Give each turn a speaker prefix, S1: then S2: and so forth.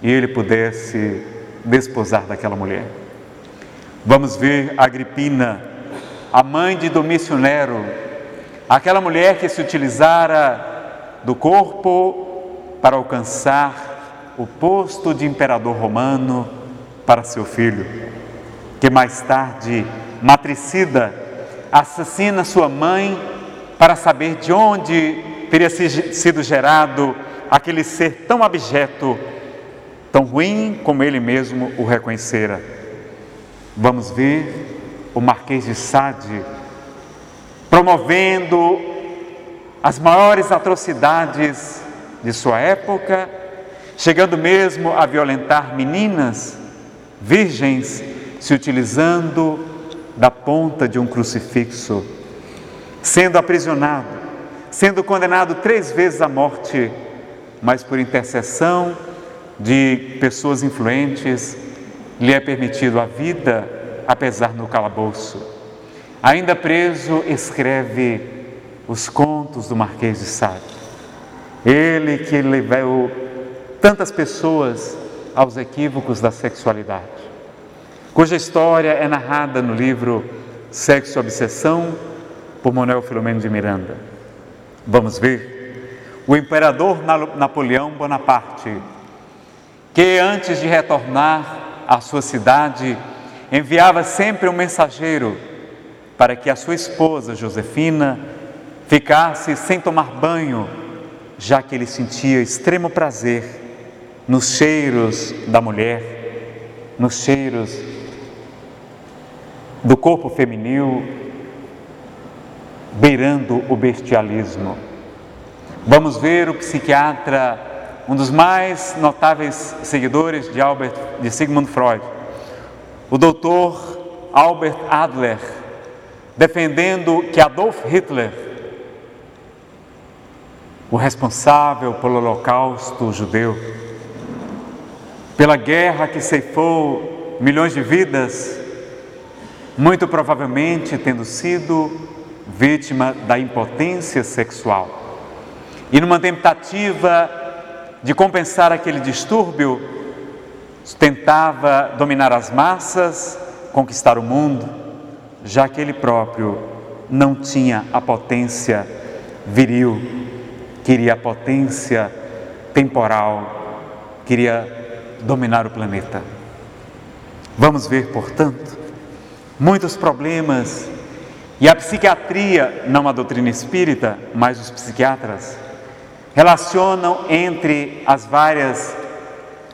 S1: e ele pudesse desposar daquela mulher. Vamos ver Agripina, a mãe de Domício Nero, aquela mulher que se utilizara do corpo para alcançar o posto de imperador romano para seu filho, que mais tarde, matricida, assassina sua mãe para saber de onde teria sido gerado aquele ser tão abjeto, tão ruim como ele mesmo o reconhecera. Vamos ver o Marquês de Sade promovendo as maiores atrocidades de sua época, chegando mesmo a violentar meninas virgens, se utilizando da ponta de um crucifixo, sendo aprisionado, sendo condenado 3 vezes à morte, mas por intercessão de pessoas influentes, lhe é permitido a vida, apesar do calabouço. Ainda preso, escreve os contos do Marquês de Sade. Ele que levou tantas pessoas aos equívocos da sexualidade, cuja história é narrada no livro Sexo e Obsessão, por Manuel Filomeno de Miranda. Vamos ver o imperador Napoleão Bonaparte, que antes de retornar à sua cidade, enviava sempre um mensageiro para que a sua esposa Josefina ficasse sem tomar banho, já que ele sentia extremo prazer nos cheiros da mulher, nos cheiros do corpo feminino, beirando o bestialismo. Vamos ver o psiquiatra, um dos mais notáveis seguidores de Sigmund Freud, o doutor Albert Adler, defendendo que Adolf Hitler, o responsável pelo Holocausto judeu, pela guerra que ceifou milhões de vidas, muito provavelmente tendo sido vítima da impotência sexual. E numa tentativa de compensar aquele distúrbio, tentava dominar as massas, conquistar o mundo, já que ele próprio não tinha a potência viril, queria a potência temporal, queria dominar o planeta. Vamos ver, portanto, muitos problemas, e a psiquiatria, não a doutrina espírita, mas os psiquiatras, relacionam entre as várias